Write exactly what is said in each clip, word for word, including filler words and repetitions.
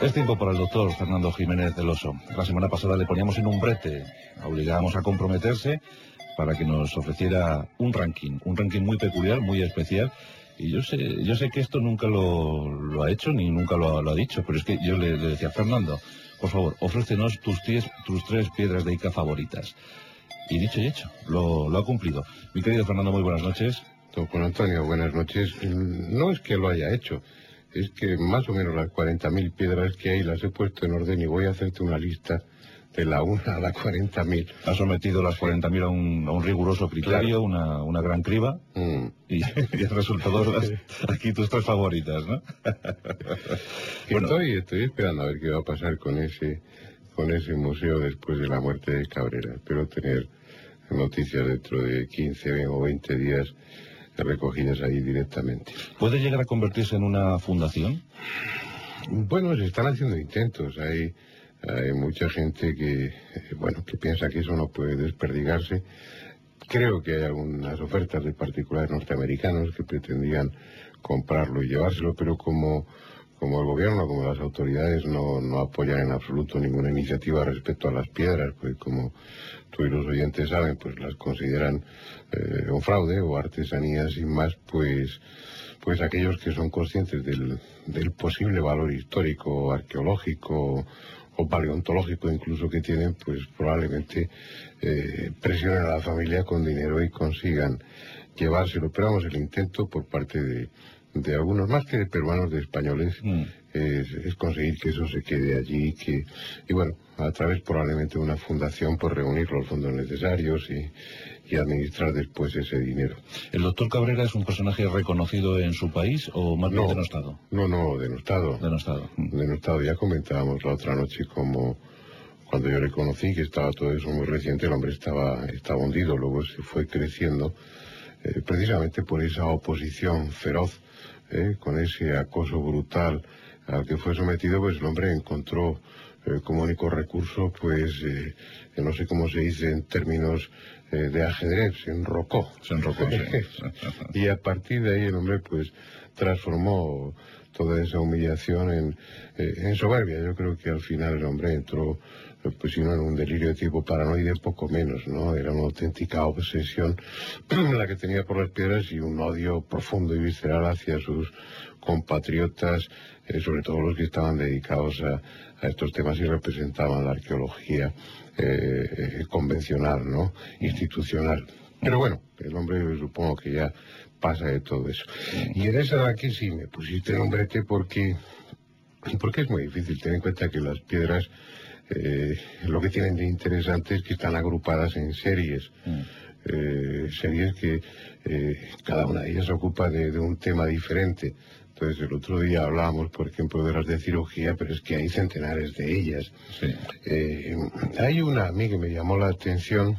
Es tiempo para el doctor Fernando Jiménez del Oso. La semana pasada le poníamos en un brete, obligábamos a comprometerse para que nos ofreciera un ranking, un ranking muy peculiar, muy especial. Y yo sé, yo sé que esto nunca lo, lo ha hecho ni nunca lo, lo ha dicho, pero es que yo le, le decía, Fernando, por favor, ofrécenos tus, ties, tus tres piedras de Ica favoritas. Y dicho y hecho, lo, lo ha cumplido. Mi querido Fernando, muy buenas noches. Don Juan Antonio, buenas noches. No es que lo haya hecho, es que más o menos las cuarenta mil piedras que hay las he puesto en orden y voy a hacerte una lista de la una a la cuarenta mil. Ha sometido las cuarenta mil a un, a un riguroso criterio, claro. una, una gran criba, mm. y, y el resultado las, aquí tus tres favoritas, ¿no? bueno. estoy, estoy esperando a ver qué va a pasar con ese, con ese museo después de la muerte de Cabrera. Espero tener noticias dentro de quince o veinte días recogidas ahí directamente. ¿Puede llegar a convertirse en una fundación? Bueno, se están haciendo intentos. Hay, hay mucha gente que, bueno, que piensa que eso no puede desperdigarse. Creo que hay algunas ofertas de particulares norteamericanos que pretendían comprarlo y llevárselo, pero como, como el gobierno, como las autoridades no, no apoyan en absoluto ninguna iniciativa respecto a las piedras, pues como tú y los oyentes saben, pues las consideran eh, un fraude o artesanía sin más, pues pues aquellos que son conscientes del, del posible valor histórico, arqueológico o paleontológico incluso que tienen, pues probablemente eh, presionen a la familia con dinero y consigan llevárselo. Pero vamos, el intento por parte de, de algunos, más que de peruanos, de españoles, mm. es, es conseguir que eso se quede allí que, y bueno, a través probablemente de una fundación, por reunir los fondos necesarios y, y administrar después ese dinero. ¿El doctor Cabrera es un personaje reconocido en su país o más bien no, denostado? No, no, denostado. Denostado. Denostado. Ya comentábamos la otra noche como cuando yo le conocí, que estaba todo eso muy reciente, el hombre estaba, estaba hundido, luego se fue creciendo, eh, precisamente por esa oposición feroz, eh, con ese acoso brutal al que fue sometido, pues el hombre encontró eh, como único recurso, pues, eh, no sé cómo se dice en términos eh, de ajedrez, se enrocó. Se enrocó, sí. Y a partir de ahí el hombre, pues, transformó toda esa humillación en, eh, en soberbia. Yo creo que al final el hombre entró, eh, pues, si no en un delirio de tipo paranoide, poco menos, ¿no? Era una auténtica obsesión la que tenía por las piedras y un odio profundo y visceral hacia sus compatriotas, eh, sobre todo los que estaban dedicados a, a estos temas y representaban la arqueología eh, convencional, ¿no? Institucional. Pero bueno, el hombre supongo que ya pasa de todo eso. Y en esa aquí sí me pusiste nombrete porque, porque es muy difícil tener en cuenta que las piedras eh, lo que tienen de interesante es que están agrupadas en series. Mm. Eh, series que eh, cada una de ellas se ocupa de, de un tema diferente. Entonces el otro día hablábamos, por ejemplo, de las de cirugía, pero es que hay centenares de ellas. Sí. Eh, hay una a mí que me llamó la atención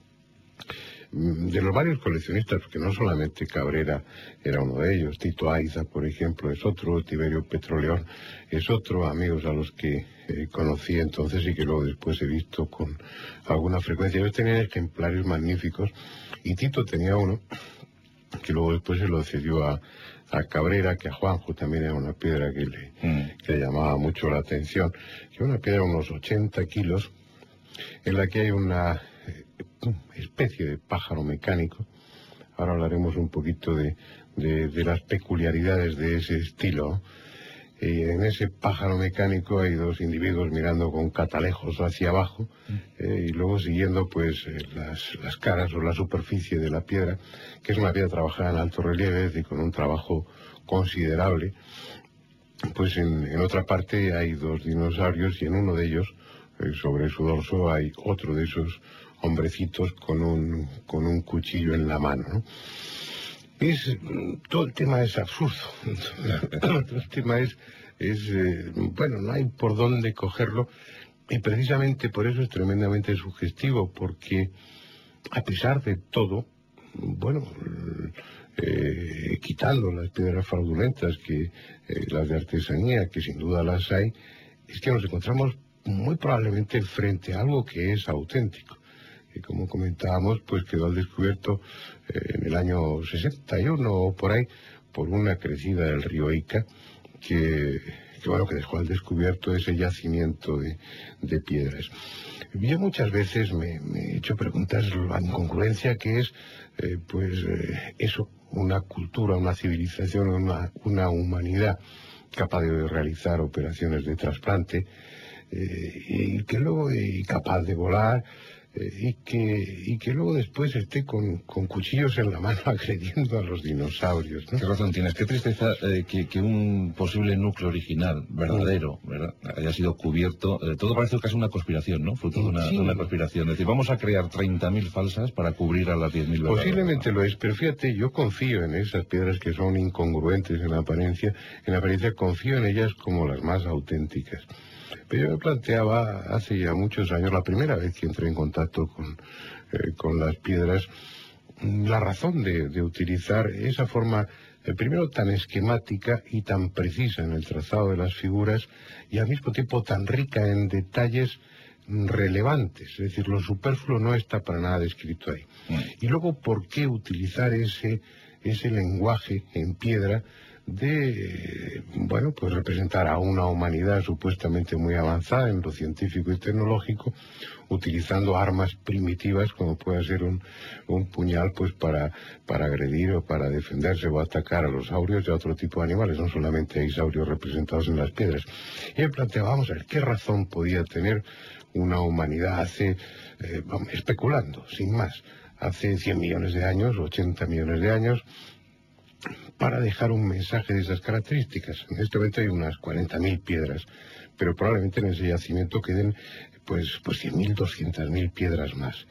de los varios coleccionistas, porque no solamente Cabrera era uno de ellos, Tito Aiza, por ejemplo, es otro, Tiberio Petroleón es otro, amigos a los que eh, conocí entonces y que luego después he visto con alguna frecuencia. Ellos tenían ejemplares magníficos y Tito tenía uno que luego después se lo cedió a, a Cabrera, que a Juanjo también era una piedra que le, mm. que le llamaba mucho la atención, que era una piedra de unos ochenta kilos, en la que hay una especie de pájaro mecánico. Ahora hablaremos un poquito de, de, de las peculiaridades de ese estilo. Y en ese pájaro mecánico hay dos individuos mirando con catalejos hacia abajo eh, y luego siguiendo pues eh, las, las caras o la superficie de la piedra, que es una piedra trabajada en alto relieve y con un trabajo considerable. Pues en, en otra parte hay dos dinosaurios y en uno de ellos, eh, sobre su dorso, hay otro de esos hombrecitos con un, con un cuchillo en la mano, ¿no? Es, todo el tema es absurdo. Todo el tema es, es eh, bueno, no hay por dónde cogerlo y precisamente por eso es tremendamente sugestivo, porque a pesar de todo, bueno, eh, quitando las piedras fraudulentas, que eh, las de artesanía, que sin duda las hay, es que nos encontramos muy probablemente frente a algo que es auténtico. Y como comentábamos, pues quedó al descubierto eh, en el año sesenta y uno o por ahí, por una crecida del río Ica, que, que bueno, que dejó al descubierto ese yacimiento de, de piedras. Yo muchas veces me, me he hecho preguntar la incongruencia que es, eh, pues, eh, eso, una cultura, una civilización, una, una humanidad capaz de realizar operaciones de trasplante, eh, y que luego, y capaz de volar, Eh, y que y que luego después esté con, con cuchillos en la mano agrediendo a los dinosaurios, ¿no? Qué razón tienes, qué tristeza eh, que, que un posible núcleo original, verdadero, ¿verdad?, haya sido cubierto. Eh, todo parece casi una conspiración, ¿no? Fruto de una, Sí. de una conspiración. Es decir, vamos a crear treinta mil falsas para cubrir a las diez mil verdaderas. Posiblemente lo es, pero fíjate, yo confío en esas piedras que son incongruentes en la apariencia, en la apariencia confío en ellas como las más auténticas. Pero yo me planteaba hace ya muchos años, la primera vez que entré en contacto con, eh, con las piedras, la razón de, de utilizar esa forma, eh, primero tan esquemática y tan precisa en el trazado de las figuras, y al mismo tiempo tan rica en detalles relevantes, es decir, lo superfluo no está para nada descrito ahí. Y luego, ¿por qué utilizar ese, ese lenguaje en piedra de, bueno, pues representar a una humanidad supuestamente muy avanzada en lo científico y tecnológico, utilizando armas primitivas como puede ser un, un puñal, pues para, para agredir o para defenderse o atacar a los saurios y a otro tipo de animales? No solamente hay saurios representados en las piedras. Y me planteaba, vamos a ver, ¿qué razón podía tener una humanidad hace, eh, vamos, especulando, sin más, hace cien millones de años, ochenta millones de años, para dejar un mensaje de esas características? En este momento hay unas cuarenta mil piedras, pero probablemente en ese yacimiento queden pues, pues cien mil, doscientas mil piedras más.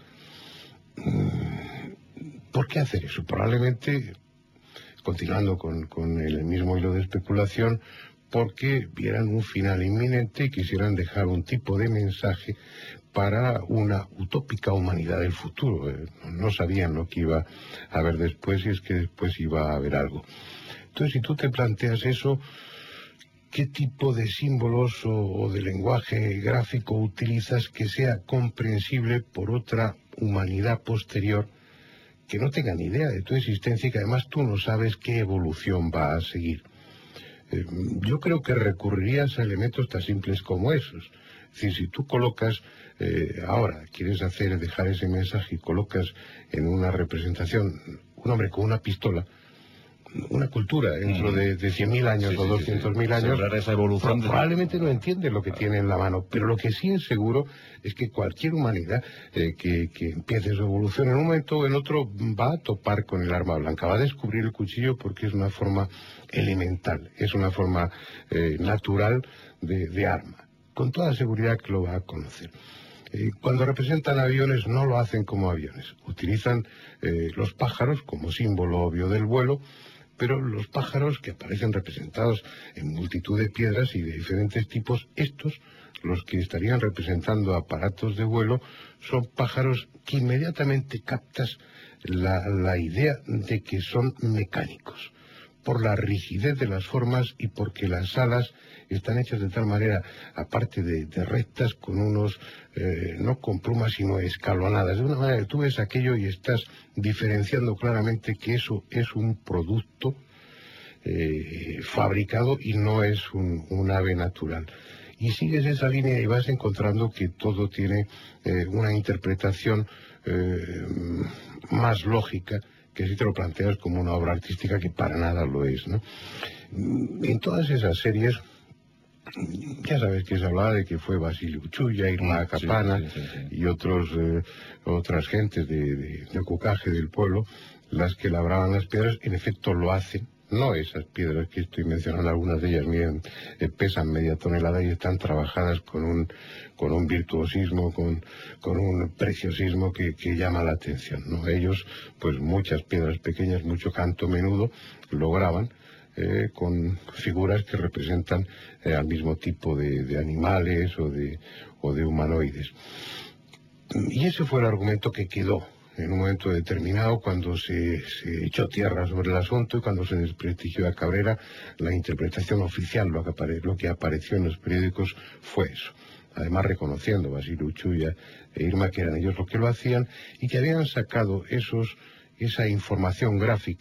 ¿Por qué hacer eso? Probablemente, continuando con, con el mismo hilo de especulación, porque vieran un final inminente y quisieran dejar un tipo de mensaje para una utópica humanidad del futuro. No sabían lo que iba a haber después, y es que después iba a haber algo. Entonces, si tú te planteas eso, ¿qué tipo de símbolos o, o de lenguaje gráfico utilizas que sea comprensible por otra humanidad posterior que no tenga ni idea de tu existencia y que además tú no sabes qué evolución va a seguir? Eh, yo creo que recurrirías a elementos tan simples como esos. Es decir, si tú colocas, eh, ahora quieres hacer, dejar ese mensaje y colocas en una representación un hombre con una pistola, una cultura dentro de, de cien mil años, sí, o doscientos mil sí, sí. años, esa evolución, probablemente no entiende lo que tiene en la mano, pero lo que sí es seguro es que cualquier humanidad eh, que, que empiece su evolución en un momento o en otro va a topar con el arma blanca, va a descubrir el cuchillo porque es una forma elemental, es una forma eh, natural de, de arma. Con toda seguridad que lo va a conocer. Eh, cuando representan aviones no lo hacen como aviones, utilizan eh, los pájaros como símbolo obvio del vuelo, pero los pájaros que aparecen representados en multitud de piedras y de diferentes tipos, estos, los que estarían representando aparatos de vuelo, son pájaros que inmediatamente captas la, la idea de que son mecánicos, por la rigidez de las formas y porque las alas están hechas de tal manera, aparte de, de rectas, con unos, eh, no con plumas, sino escalonadas. De una manera que tú ves aquello y estás diferenciando claramente que eso es un producto eh, fabricado y no es un, un ave natural. Y sigues esa línea y vas encontrando que todo tiene eh, una interpretación eh, más lógica, que si te lo planteas como una obra artística, que para nada lo es, ¿no? En todas esas series, ya sabes que se hablaba de que fue Basilio Uchuya, Irma Capana, sí, sí, sí, sí. y otros eh, otras gentes de, de, de cucaje del pueblo, las que labraban las piedras. En efecto lo hacen. No esas piedras que estoy mencionando, algunas de ellas miden, eh, pesan media tonelada y están trabajadas con un con un virtuosismo, con, con un preciosismo que, que llama la atención, ¿no? Ellos, pues muchas piedras pequeñas, mucho canto menudo, lograban eh, con figuras que representan eh, al mismo tipo de, de animales o de, o de humanoides. Y ese fue el argumento que quedó en un momento determinado, cuando se, se echó tierra sobre el asunto y cuando se desprestigió a Cabrera. La interpretación oficial, lo que, apare, lo que apareció en los periódicos, fue eso. Además reconociendo Basilio Uchuya e Irma que eran ellos los que lo hacían y que habían sacado esos, esa información gráfica,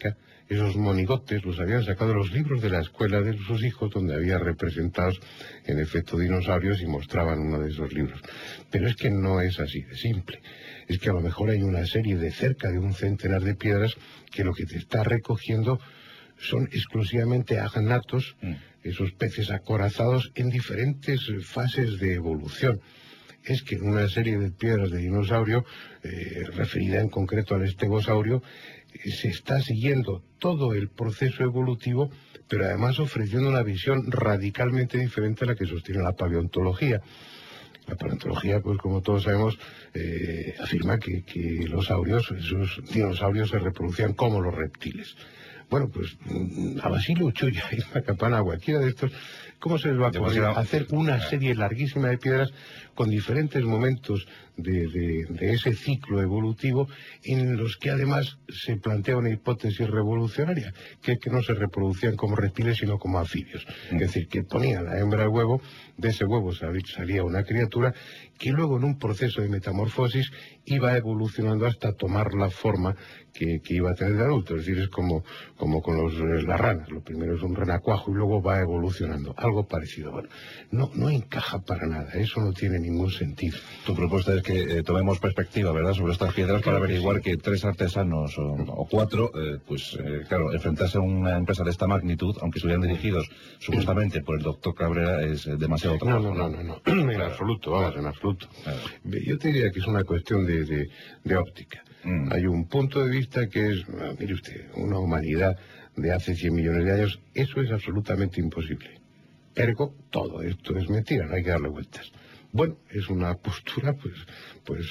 esos monigotes los habían sacado de los libros de la escuela de sus hijos, donde había representados en efecto dinosaurios y mostraban uno de esos libros. Pero es que no es así de simple. Es que a lo mejor hay una serie de cerca de un centenar de piedras que lo que te está recogiendo son exclusivamente agnatos, mm. esos peces acorazados en diferentes fases de evolución. Es que en una serie de piedras de dinosaurio, eh, referida en concreto al estegosaurio, eh, se está siguiendo todo el proceso evolutivo, pero además ofreciendo una visión radicalmente diferente a la que sostiene la paleontología. La paleontología, pues como todos sabemos, eh, afirma que, que los saurios, esos dinosaurios, se reproducían como los reptiles. Bueno, pues a Basilio Uchuya y Macapana, cualquiera de estos, ¿cómo se les va a poder hacer una serie larguísima de piedras con diferentes momentos de, de, de ese ciclo evolutivo en los que además se plantea una hipótesis revolucionaria, que es que no se reproducían como reptiles sino como anfibios? Es decir, que ponían la hembra al huevo, de ese huevo salía una criatura que luego en un proceso de metamorfosis iba evolucionando hasta tomar la forma que, que iba a tener de adulto. Es decir, es como, como con los, las ranas. Lo primero es un renacuajo y luego va evolucionando. Algo parecido. Bueno, no, no encaja para nada. Eso no tiene ningún sentido. Tu propuesta es que eh, tomemos perspectiva, ¿verdad?, sobre estas piedras, para averiguar sí. que tres artesanos o, o cuatro, eh, pues eh, claro, enfrentarse a una empresa de esta magnitud, aunque estuvieran dirigidos supuestamente por el doctor Cabrera, es eh, demasiado trabajo. No, no, no, no, no. en claro. absoluto, vamos, en absoluto. Claro. Yo te diría que es una cuestión de, de, de óptica. Mm. Hay un punto de vista que es, mire usted, una humanidad de hace cien millones de años, eso es absolutamente imposible. Ergo, todo esto es mentira, no hay que darle vueltas. Bueno, es una postura, pues, pues,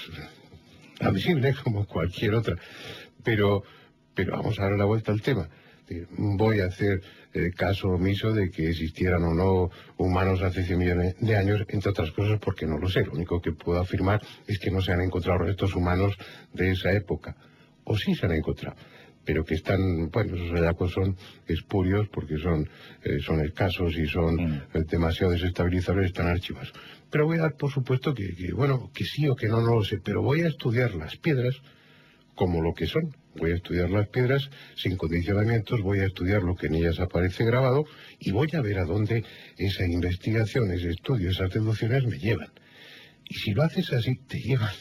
admisible como cualquier otra, pero, pero vamos a darle la vuelta al tema. Voy a hacer eh, caso omiso de que existieran o no humanos hace cien millones de años, entre otras cosas porque no lo sé. Lo único que puedo afirmar es que no se han encontrado restos humanos de esa época. O sí se han encontrado, pero que están, bueno, esos hallazgos son espurios porque son, eh, son escasos y son mm. eh, demasiado desestabilizadores, están archivados. Pero voy a dar por supuesto que, que, bueno, que sí o que no, no lo sé, pero voy a estudiar las piedras como lo que son. Voy a estudiar las piedras sin condicionamientos, voy a estudiar lo que en ellas aparece grabado y voy a ver a dónde esa investigación, ese estudio, esas deducciones me llevan. Y si lo haces así, te llevan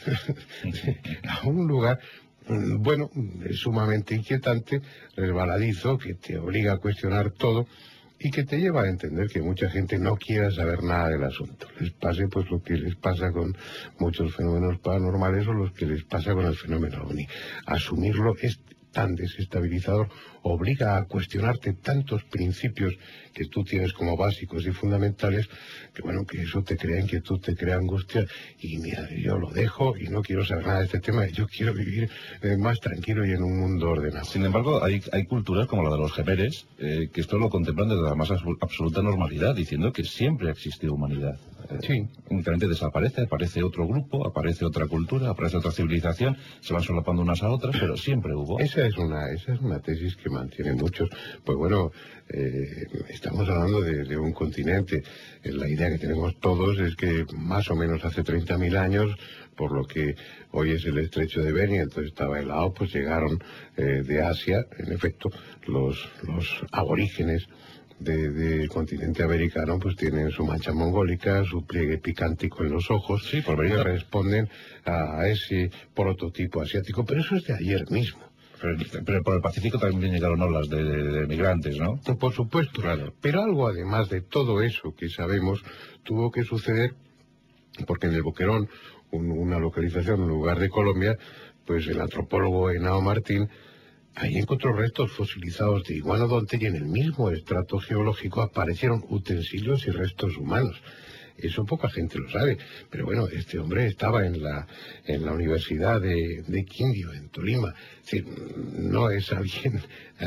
a un lugar, bueno, sumamente inquietante, resbaladizo, que te obliga a cuestionar todo y que te lleva a entender que mucha gente no quiera saber nada del asunto. Les pase pues lo que les pasa con muchos fenómenos paranormales o lo que les pasa con el fenómeno ovni. Asumirlo es tan desestabilizador, obliga a cuestionarte tantos principios que tú tienes como básicos y fundamentales, que bueno, que eso te crea inquietud, te crea angustia, y mira, yo lo dejo y no quiero saber nada de este tema, yo quiero vivir eh, más tranquilo y en un mundo ordenado. Sin embargo, hay, hay culturas como la de los jemeres, eh, que esto lo contemplan desde la más absoluta normalidad, diciendo que siempre ha existido humanidad. Eh, sí. Únicamente desaparece, aparece otro grupo, aparece otra cultura, aparece otra civilización, se van solapando unas a otras, pero siempre hubo. Esa es una, esa es una tesis que mantienen muchos. Pues bueno, eh, estamos hablando de, de un continente. La idea que tenemos todos es que más o menos hace treinta mil años, por lo que hoy es el estrecho de Bering, entonces estaba helado, pues llegaron eh, de Asia, en efecto, los, los aborígenes del de continente americano, pues tienen su mancha mongólica, su pliegue picántico en los ojos, sí, por y responden a ese prototipo asiático, pero eso es de ayer mismo. Pero, pero por el Pacífico también llegaron olas de, de, de migrantes, ¿no? Por supuesto, claro. Pero algo además de todo eso que sabemos tuvo que suceder porque en el Boquerón, un, una localización en lugar de Colombia, pues el antropólogo Henao Martín ahí encontró restos fosilizados de iguanodonte y en el mismo estrato geológico aparecieron utensilios y restos humanos. Eso poca gente lo sabe, pero bueno, este hombre estaba en la en la Universidad de, de Quindio, en Tolima. Es decir, no es alguien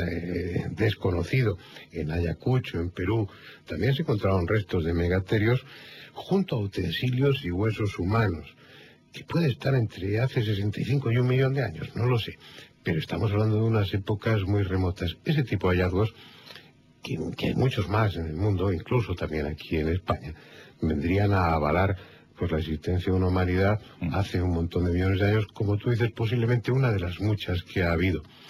eh, desconocido. En Ayacucho, en Perú, también se encontraron restos de megaterios junto a utensilios y huesos humanos, que puede estar entre hace sesenta y cinco y un millón de años, no lo sé. Pero estamos hablando de unas épocas muy remotas. Ese tipo de hallazgos, que, que hay muchos más en el mundo, incluso también aquí en España, vendrían a avalar pues la existencia de una humanidad hace un montón de millones de años, como tú dices, posiblemente una de las muchas que ha habido.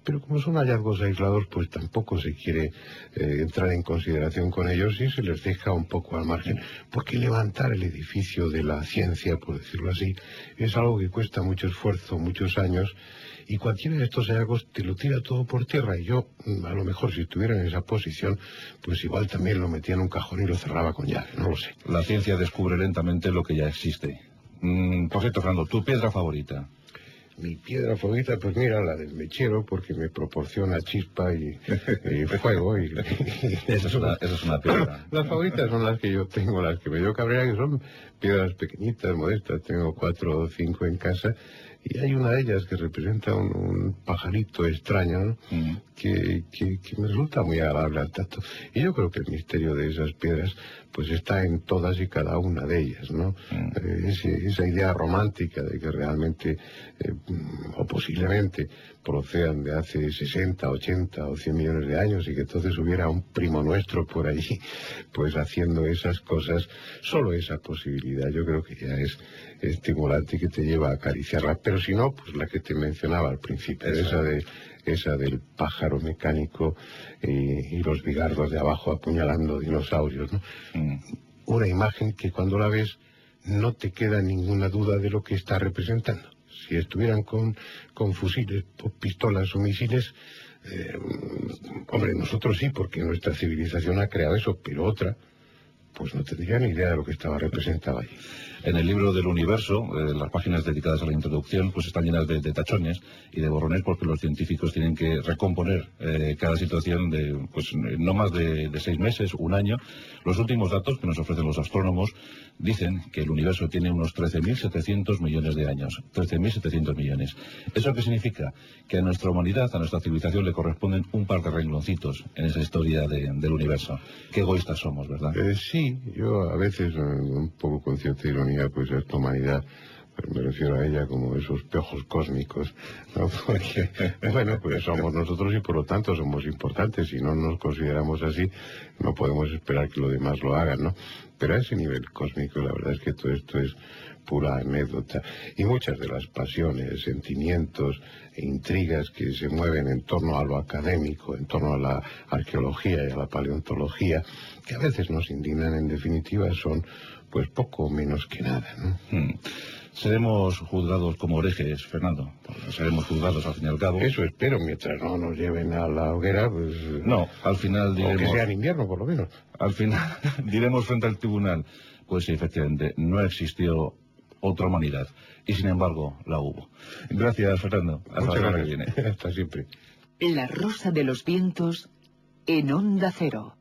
pero como son hallazgos aislados, pues tampoco se quiere eh, entrar en consideración con ellos y se les deja un poco al margen, porque levantar el edificio de la ciencia, por decirlo así, es algo que cuesta mucho esfuerzo, muchos años, y cualquiera de estos hallazgos te lo tira todo por tierra, y yo, a lo mejor si estuviera en esa posición, pues igual también lo metía en un cajón y lo cerraba con llave, no lo sé. La ciencia descubre lentamente lo que ya existe. Mm, por cierto, Fernando, ¿tu piedra favorita? Mi piedra favorita, pues mira, la del mechero, porque me proporciona chispa y, y fuego. Y, esa, es una, esa es una piedra. Las favoritas son las que yo tengo, las que me dio Cabrera, que son piedras pequeñitas, modestas. Tengo cuatro o cinco en casa. Y hay una de ellas que representa un, un pajarito extraño, ¿no? Mm. que, que, que me resulta muy agradable al tacto. Y yo creo que el misterio de esas piedras pues está en todas y cada una de ellas, ¿no? Mm. Eh, ese, esa idea romántica de que realmente, eh, o posiblemente, procedan de hace sesenta, ochenta o cien millones de años y que entonces hubiera un primo nuestro por allí, pues haciendo esas cosas, solo esa posibilidad yo creo que ya es estimulante, que te lleva a acariciarla. Pero si no, pues la que te mencionaba al principio, Eso. esa de esa del pájaro mecánico y, y los bigardos de abajo apuñalando dinosaurios, ¿no? Mm. Una imagen que cuando la ves no te queda ninguna duda de lo que está representando. Si estuvieran con, con fusiles, pistolas o misiles, eh, hombre, nosotros sí, porque nuestra civilización ha creado eso, pero otra, pues no tendría ni idea de lo que estaba representado allí. En el libro del universo, eh, las páginas dedicadas a la introducción pues están llenas de, de tachones y de borrones, porque los científicos tienen que recomponer eh, cada situación de pues no más de, de seis meses, un año. Los últimos datos que nos ofrecen los astrónomos dicen que el universo tiene unos trece mil setecientos millones de años. trece mil setecientos millones. ¿Eso qué significa? Que a nuestra humanidad, a nuestra civilización le corresponden un par de rengloncitos en esa historia de, del universo. Qué egoístas somos, ¿verdad? Eh, sí, yo a veces, eh, un poco con cierta ironía, pues a esta humanidad, pues me refiero a ella como esos piojos cósmicos, ¿no? Porque, bueno, pues somos nosotros y por lo tanto somos importantes. Si no nos consideramos así, no podemos esperar que los demás lo hagan, ¿no? Pero a ese nivel cósmico, la verdad es que todo esto es pura anécdota. Y muchas de las pasiones, sentimientos e intrigas que se mueven en torno a lo académico, en torno a la arqueología y a la paleontología, que a veces nos indignan, en definitiva, son pues poco menos que nada, ¿no? Hmm. Seremos juzgados como herejes, Fernando. Seremos juzgados al fin y al cabo. Eso espero, mientras no nos lleven a la hoguera, pues... No, al final diremos... O que sea en invierno, por lo menos. Al final diremos frente al tribunal, pues sí, efectivamente, no existió otra humanidad. Y sin embargo, la hubo. Gracias, Fernando. Hasta la semana que viene. Hasta siempre. La rosa de los vientos en Onda Cero.